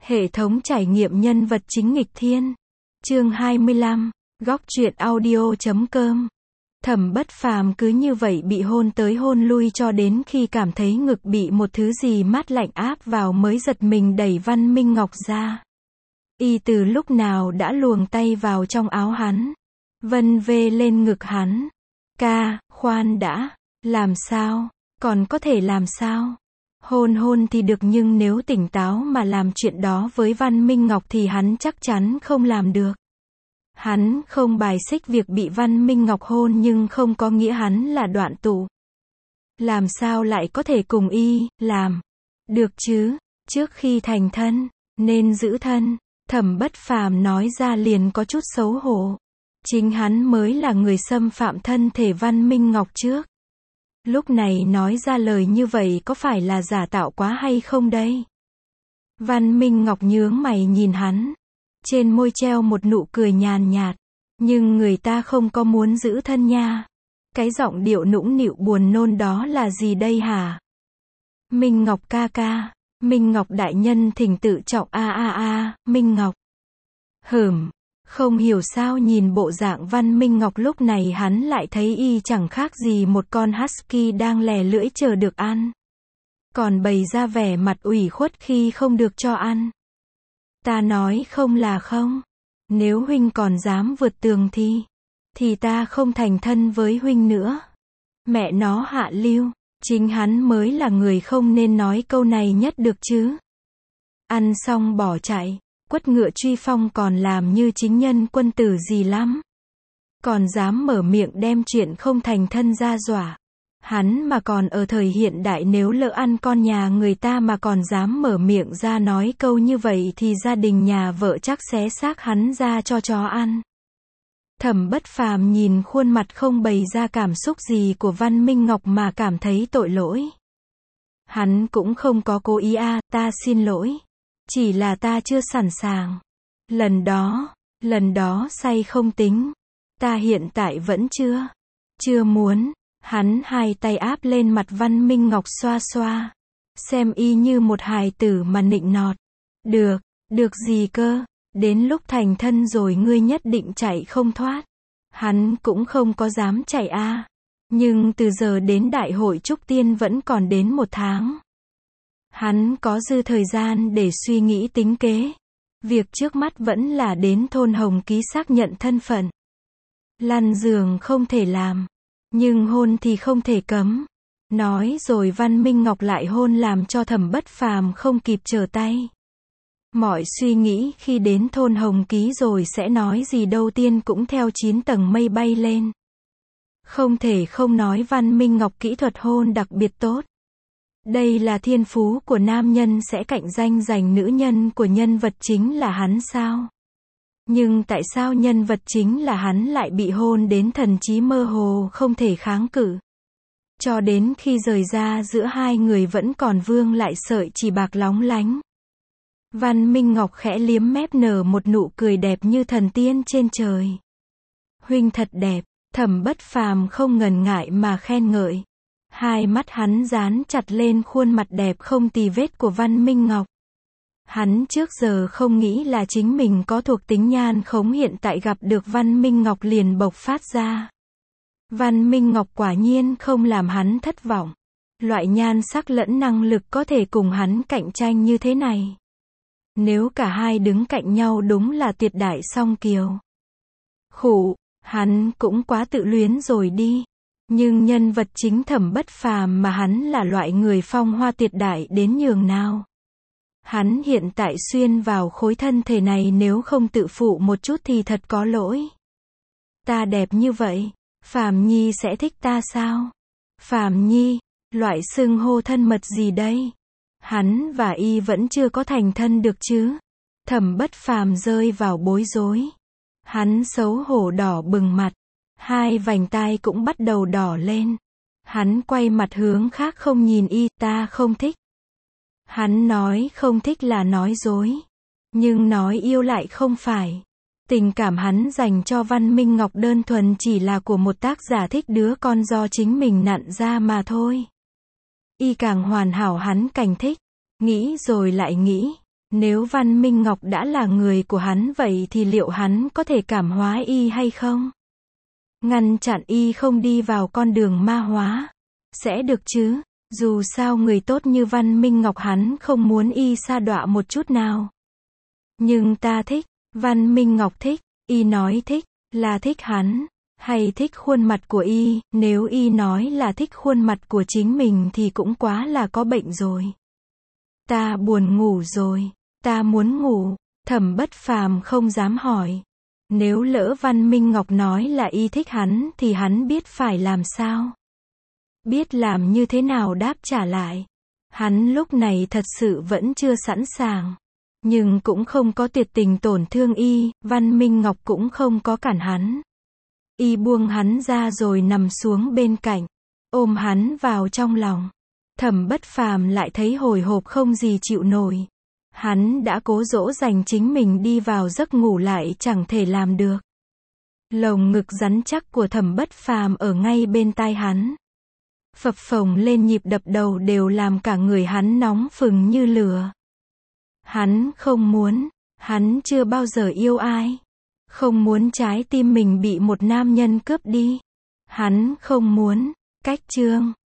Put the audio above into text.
Hệ thống trải nghiệm nhân vật chính nghịch thiên. Chương 25. Góc truyện audio.com. Thẩm Bất Phàm cứ như vậy bị hôn tới hôn lui cho đến khi cảm thấy ngực bị một thứ gì mát lạnh áp vào mới giật mình đẩy Văn Minh Ngọc ra. Y từ lúc nào đã luồng tay vào trong áo hắn, vân vê lên ngực hắn. Ca, khoan đã, làm sao, còn có thể làm sao? Hôn thì được nhưng nếu tỉnh táo mà làm chuyện đó với Văn Minh Ngọc thì hắn chắc chắn không làm được. Hắn không bài xích việc bị Văn Minh Ngọc hôn nhưng không có nghĩa hắn là đoạn tụ. Làm sao lại có thể cùng y, làm được chứ, trước khi thành thân, nên giữ thân. Thẩm Bất Phàm nói ra liền có chút xấu hổ. Chính hắn mới là người xâm phạm thân thể Văn Minh Ngọc trước. Lúc này nói ra lời như vậy có phải là giả tạo quá hay không đây? Văn Minh Ngọc nhướng mày nhìn hắn. Trên môi treo một nụ cười nhàn nhạt. Nhưng người ta không có muốn giữ thân nha. Cái giọng điệu nũng nịu buồn nôn đó là gì đây hả? Minh Ngọc ca ca. Minh Ngọc đại nhân thỉnh tự trọng Minh Ngọc. Không hiểu sao nhìn bộ dạng Văn Minh Ngọc lúc này hắn lại thấy y chẳng khác gì một con husky đang lè lưỡi chờ được ăn. Còn bày ra vẻ mặt ủy khuất khi không được cho ăn. Ta nói không là không. Nếu huynh còn dám vượt tường thì ta không thành thân với huynh nữa. Mẹ nó hạ lưu, chính hắn mới là người không nên nói câu này nhất được chứ. Ăn xong bỏ chạy. Quất ngựa truy phong còn làm như chính nhân quân tử gì lắm. Còn dám mở miệng đem chuyện không thành thân ra dọa. Hắn mà còn ở thời hiện đại nếu lỡ ăn con nhà người ta mà còn dám mở miệng ra nói câu như vậy thì gia đình nhà vợ chắc xé xác hắn ra cho chó ăn. Thẩm Bất Phàm nhìn khuôn mặt không bày ra cảm xúc gì của Văn Minh Ngọc mà cảm thấy tội lỗi. Hắn cũng không có cố ý ta xin lỗi. Chỉ là ta chưa sẵn sàng. Lần đó say không tính. Ta hiện tại vẫn chưa muốn. Hắn hai tay áp lên mặt Văn Minh Ngọc xoa xoa. Xem y như một hài tử mà nịnh nọt. Được gì cơ, đến lúc thành thân rồi ngươi nhất định chạy không thoát. Hắn cũng không có dám chạy Nhưng từ giờ đến đại hội trúc tiên vẫn còn đến 1 tháng. Hắn có dư thời gian để suy nghĩ tính kế. Việc trước mắt vẫn là đến thôn Hồng Ký xác nhận thân phận. Lăn giường không thể làm. Nhưng hôn thì không thể cấm. Nói rồi Văn Minh Ngọc lại hôn làm cho Thẩm Bất Phàm không kịp trở tay. Mọi suy nghĩ khi đến thôn Hồng Ký rồi sẽ nói gì đầu tiên cũng theo 9 tầng mây bay lên. Không thể không nói Văn Minh Ngọc kỹ thuật hôn đặc biệt tốt. Đây là thiên phú của nam nhân sẽ cạnh tranh giành nữ nhân của nhân vật chính là hắn sao? Nhưng tại sao nhân vật chính là hắn lại bị hôn đến thần trí mơ hồ không thể kháng cự? Cho đến khi rời ra giữa hai người vẫn còn vương lại sợi chỉ bạc lóng lánh. Văn Minh Ngọc khẽ liếm mép nở một nụ cười đẹp như thần tiên trên trời. Huynh thật đẹp, Thẩm Bất Phàm không ngần ngại mà khen ngợi. Hai mắt hắn dán chặt lên khuôn mặt đẹp không tì vết của Văn Minh Ngọc. Hắn trước giờ không nghĩ là chính mình có thuộc tính nhan khống hiện tại gặp được Văn Minh Ngọc liền bộc phát ra. Văn Minh Ngọc quả nhiên không làm hắn thất vọng. Loại nhan sắc lẫn năng lực có thể cùng hắn cạnh tranh như thế này. Nếu cả hai đứng cạnh nhau đúng là tuyệt đại song kiều. Hắn cũng quá tự luyến rồi đi. Nhưng nhân vật chính Thẩm Bất Phàm mà hắn là loại người phong hoa tuyệt đại đến nhường nào. Hắn hiện tại xuyên vào khối thân thể này nếu không tự phụ một chút thì thật có lỗi. Ta đẹp như vậy, Phàm Nhi sẽ thích ta sao? Phàm Nhi, loại xưng hô thân mật gì đây? Hắn và y vẫn chưa có thành thân được chứ? Thẩm Bất Phàm rơi vào bối rối. Hắn xấu hổ đỏ bừng mặt. Hai vành tai cũng bắt đầu đỏ lên. Hắn quay mặt hướng khác không nhìn y, ta không thích. Hắn nói không thích là nói dối. Nhưng nói yêu lại không phải. Tình cảm hắn dành cho Văn Minh Ngọc đơn thuần chỉ là của một tác giả thích đứa con do chính mình nặn ra mà thôi. Y càng hoàn hảo hắn càng thích. Nghĩ rồi lại nghĩ. Nếu Văn Minh Ngọc đã là người của hắn vậy thì liệu hắn có thể cảm hóa y hay không? Ngăn chặn y không đi vào con đường ma hóa. Sẽ được chứ, dù sao người tốt như Văn Minh Ngọc hắn không muốn y sa đọa một chút nào. Nhưng ta thích, Văn Minh Ngọc thích, y nói thích, là thích hắn, hay thích khuôn mặt của y, nếu y nói là thích khuôn mặt của chính mình thì cũng quá là có bệnh rồi. Ta buồn ngủ rồi, ta muốn ngủ, Thẩm Bất Phàm không dám hỏi. Nếu lỡ Văn Minh Ngọc nói là y thích hắn thì hắn biết phải làm sao? Biết làm như thế nào đáp trả lại. Hắn lúc này thật sự vẫn chưa sẵn sàng. Nhưng cũng không có tuyệt tình tổn thương y, Văn Minh Ngọc cũng không có cản hắn. Y buông hắn ra rồi nằm xuống bên cạnh, ôm hắn vào trong lòng. Thẩm Bất Phàm lại thấy hồi hộp không gì chịu nổi. Hắn đã cố dỗ dành chính mình đi vào giấc ngủ lại chẳng thể làm được. Lồng ngực rắn chắc của Thẩm Bất Phàm ở ngay bên tai hắn. Phập phồng lên nhịp đập đầu đều làm cả người hắn nóng phừng như lửa. Hắn không muốn, hắn chưa bao giờ yêu ai. Không muốn trái tim mình bị một nam nhân cướp đi. Hắn không muốn, cách chương.